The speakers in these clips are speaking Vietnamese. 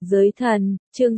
Giới thần, chương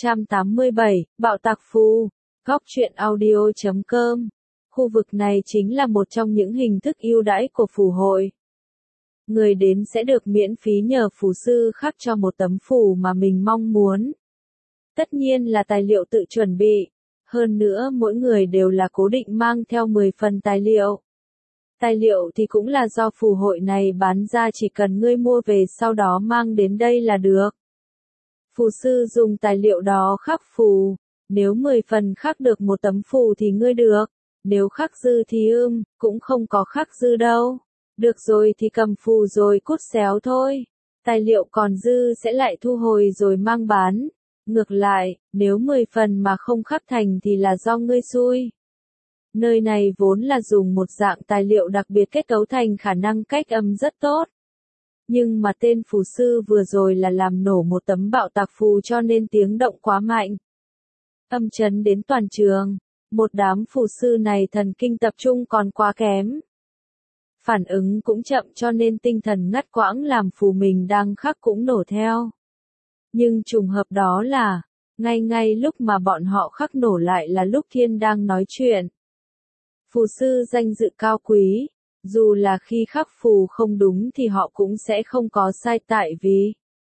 687, Bạo tạc phù, góc truyện audio.com. Khu vực này chính là một trong những hình thức ưu đãi của phù hội. Người đến sẽ được miễn phí nhờ phù sư khắc cho một tấm phù mà mình mong muốn. Tất nhiên là tài liệu tự chuẩn bị. Hơn nữa mỗi người đều là cố định mang theo 10 phần tài liệu. Tài liệu thì cũng là do phù hội này bán ra, chỉ cần ngươi mua về sau đó mang đến đây là được. Phù sư dùng tài liệu đó khắc phù. Nếu 10 phần khắc được một tấm phù thì ngươi được. Nếu khắc dư thì cũng không có khắc dư đâu. Được rồi thì cầm phù rồi cút xéo thôi. Tài liệu còn dư sẽ lại thu hồi rồi mang bán. Ngược lại, nếu 10 phần mà không khắc thành thì là do ngươi xui. Nơi này vốn là dùng một dạng tài liệu đặc biệt kết cấu thành khả năng cách âm rất tốt. Nhưng mà tên phù sư vừa rồi là làm nổ một tấm bạo tạc phù cho nên tiếng động quá mạnh. Âm chấn đến toàn trường. Một đám phù sư này thần kinh tập trung còn quá kém. Phản ứng cũng chậm cho nên tinh thần ngắt quãng làm phù mình đang khắc cũng nổ theo. Nhưng trùng hợp đó là, ngay lúc mà bọn họ khắc nổ lại là lúc Thiên đang nói chuyện. Phù sư danh dự cao quý, dù là khi khắc phù không đúng thì họ cũng sẽ không có sai tại vì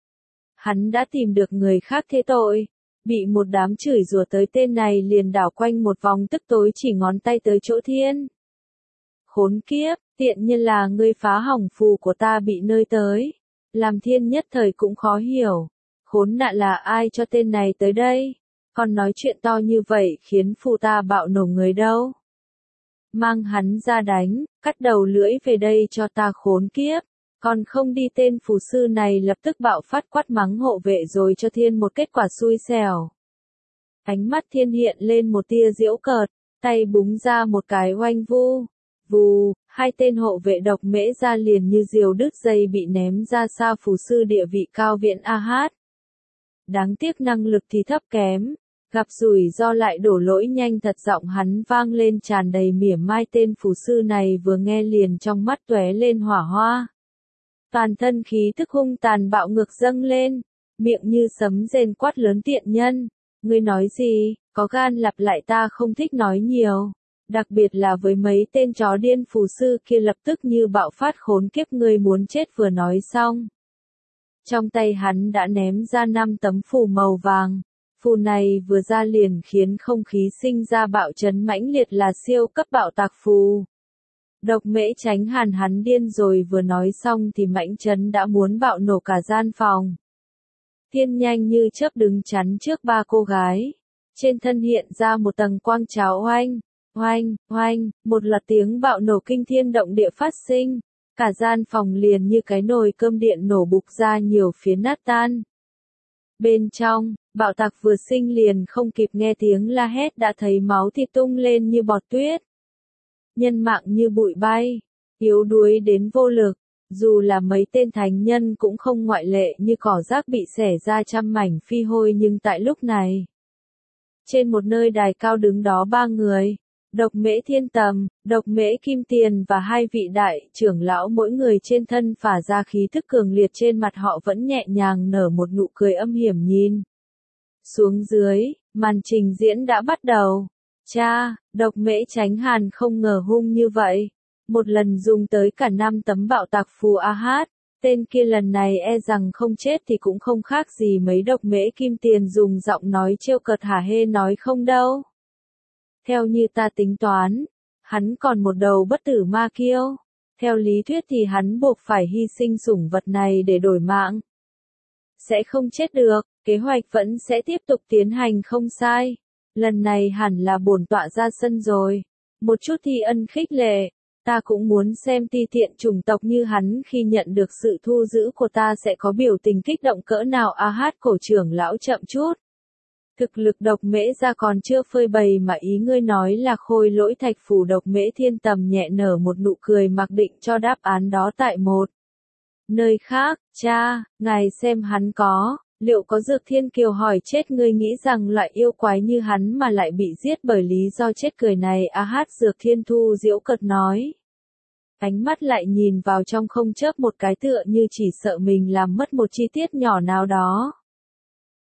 hắn đã tìm được người khác thế tội. Bị một đám chửi rủa tới tên này liền đảo quanh một vòng tức tối chỉ ngón tay tới chỗ Thiên. Khốn kiếp, tiện nhiên là ngươi phá hỏng phù của ta bị nơi tới. Làm Thiên nhất thời cũng khó hiểu. Khốn nạn là ai cho tên này tới đây? Còn nói chuyện to như vậy khiến phù ta bạo nổ người đâu? Mang hắn ra đánh, cắt đầu lưỡi về đây cho ta khốn kiếp. Còn không đi, tên phù sư này lập tức bạo phát quát mắng hộ vệ rồi cho Thiên một kết quả xui xẻo. Ánh mắt Thiên hiện lên một tia giễu cợt, tay búng ra một cái oanh vu. Vù, hai tên hộ vệ độc mễ ra liền như diều đứt dây bị ném ra xa phù sư địa vị cao viện AH. Đáng tiếc năng lực thì thấp kém, gặp rủi ro lại đổ lỗi nhanh thật, giọng hắn vang lên tràn đầy mỉa mai. Tên phù sư này vừa nghe liền trong mắt tóe lên hỏa hoa. Toàn thân khí thức hung tàn bạo ngược dâng lên, miệng như sấm rền quát lớn: tiện nhân, ngươi nói gì, có gan lặp lại, ta không thích nói nhiều. Đặc biệt là với mấy tên chó điên phù sư kia lập tức như bạo phát: khốn kiếp, ngươi muốn chết. Vừa nói xong, trong tay hắn đã ném ra 5 tấm phù màu vàng. Phù này vừa ra liền khiến không khí sinh ra bạo chấn mãnh liệt, là siêu cấp bạo tạc phù. Độc mễ Tránh Hàn hắn điên rồi, vừa nói xong thì mãnh chấn đã muốn bạo nổ cả gian phòng. Thiên nhanh như chớp đứng chắn trước 3 cô gái. Trên thân hiện ra một tầng quang cháo oanh, oanh, oanh, một loạt tiếng bạo nổ kinh thiên động địa phát sinh. Cả gian phòng liền như cái nồi cơm điện nổ bục ra nhiều phía nát tan. Bên trong, bạo tạc vừa sinh liền không kịp nghe tiếng la hét đã thấy máu thịt tung lên như bọt tuyết. Nhân mạng như bụi bay, yếu đuối đến vô lực, dù là mấy tên thánh nhân cũng không ngoại lệ, như cỏ rác bị xẻ ra trăm mảnh phi hôi. Nhưng tại lúc này, trên một nơi đài cao đứng đó 3 người, Độc Mễ Thiên Tầm, Độc Mễ Kim Tiền và 2 vị đại trưởng lão, mỗi người trên thân phả ra khí thức cường liệt, trên mặt họ vẫn nhẹ nhàng nở một nụ cười âm hiểm. Nhìn xuống dưới, màn trình diễn đã bắt đầu. Cha, Độc Mễ Tránh Hàn không ngờ hung như vậy. Một lần dùng tới cả 5 tấm bạo tạc phù AH, tên kia lần này e rằng không chết thì cũng không khác gì mấy. Độc Mễ Kim Tiền dùng giọng nói trêu cợt hả hê nói: không đâu. Theo như ta tính toán, hắn còn một đầu bất tử ma kiêu. Theo lý thuyết thì hắn buộc phải hy sinh sủng vật này để đổi mạng. Sẽ không chết được, kế hoạch vẫn sẽ tiếp tục tiến hành không sai. Lần này hẳn là bổn tọa ra sân rồi. Một chút thi ân khích lệ. Ta cũng muốn xem ti tiện chủng tộc như hắn khi nhận được sự thu giữ của ta sẽ có biểu tình kích động cỡ nào. AH, cổ trưởng lão chậm chút. Thực lực Độc Mễ ra còn chưa phơi bày mà ý ngươi nói là khôi lỗi thạch phù. Độc Mễ Thiên Tầm nhẹ nở một nụ cười mặc định cho đáp án đó tại một nơi khác. Cha, ngài xem hắn liệu có Dược Thiên Kiều hỏi chết. Ngươi nghĩ rằng loại yêu quái như hắn mà lại bị giết bởi lý do chết cười này? AH, Dược Thiên Thu giễu cợt nói. Ánh mắt lại nhìn vào trong không chớp một cái, tựa như chỉ sợ mình làm mất một chi tiết nhỏ nào đó.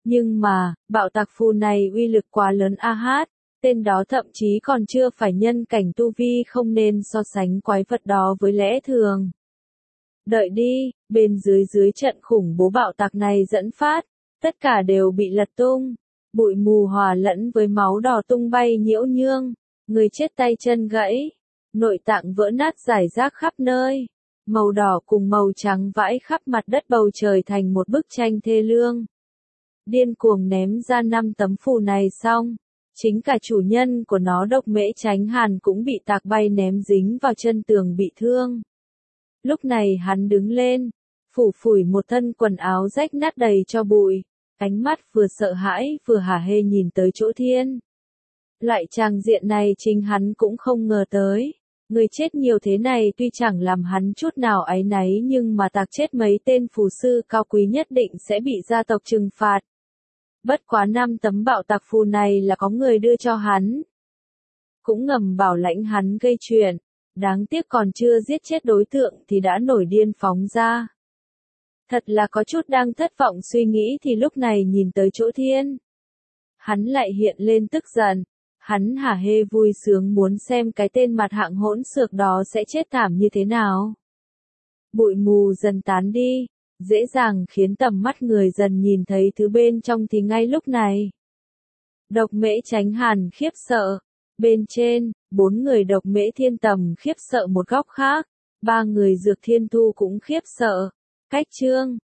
Nhưng mà, bạo tặc phù này uy lực quá lớn a hát, tên đó thậm chí còn chưa phải nhân cảnh tu vi, không nên so sánh quái vật đó với lẽ thường. Đợi đi, bên dưới trận khủng bố bạo tạc này dẫn phát, tất cả đều bị lật tung, bụi mù hòa lẫn với máu đỏ tung bay nhiễu nhương, người chết tay chân gãy, nội tạng vỡ nát rải rác khắp nơi, màu đỏ cùng màu trắng vãi khắp mặt đất, bầu trời thành một bức tranh thê lương. Điên cuồng ném ra 5 tấm phù này xong, chính cả chủ nhân của nó Độc Mễ Chánh Hàn cũng bị tạc bay ném dính vào chân tường bị thương. Lúc này hắn đứng lên, phủ phủi một thân quần áo rách nát đầy cho bụi, ánh mắt vừa sợ hãi vừa hả hê nhìn tới chỗ Thiên. Loại tràng diện này chính hắn cũng không ngờ tới. Người chết nhiều thế này tuy chẳng làm hắn chút nào áy náy, nhưng mà tạc chết mấy tên phù sư cao quý nhất định sẽ bị gia tộc trừng phạt. Bất quá 5 tấm bạo tạc phù này là có người đưa cho hắn. Cũng ngầm bảo lãnh hắn gây chuyện. Đáng tiếc còn chưa giết chết đối tượng thì đã nổi điên phóng ra. Thật là có chút đang thất vọng suy nghĩ thì lúc này nhìn tới chỗ Thiên. Hắn lại hiện lên tức giận. Hắn hả hê vui sướng muốn xem cái tên mặt hạng hỗn xược đó sẽ chết thảm như thế nào. Bụi mù dần tán đi, dễ dàng khiến tầm mắt người dần nhìn thấy thứ bên trong thì ngay lúc này. Độc Mễ Chánh Hàn khiếp sợ. Bên trên, 4 người Độc Mễ Thiên Tầm khiếp sợ một góc khác. 3 người Dược Thiên Thu cũng khiếp sợ. Cách Trương,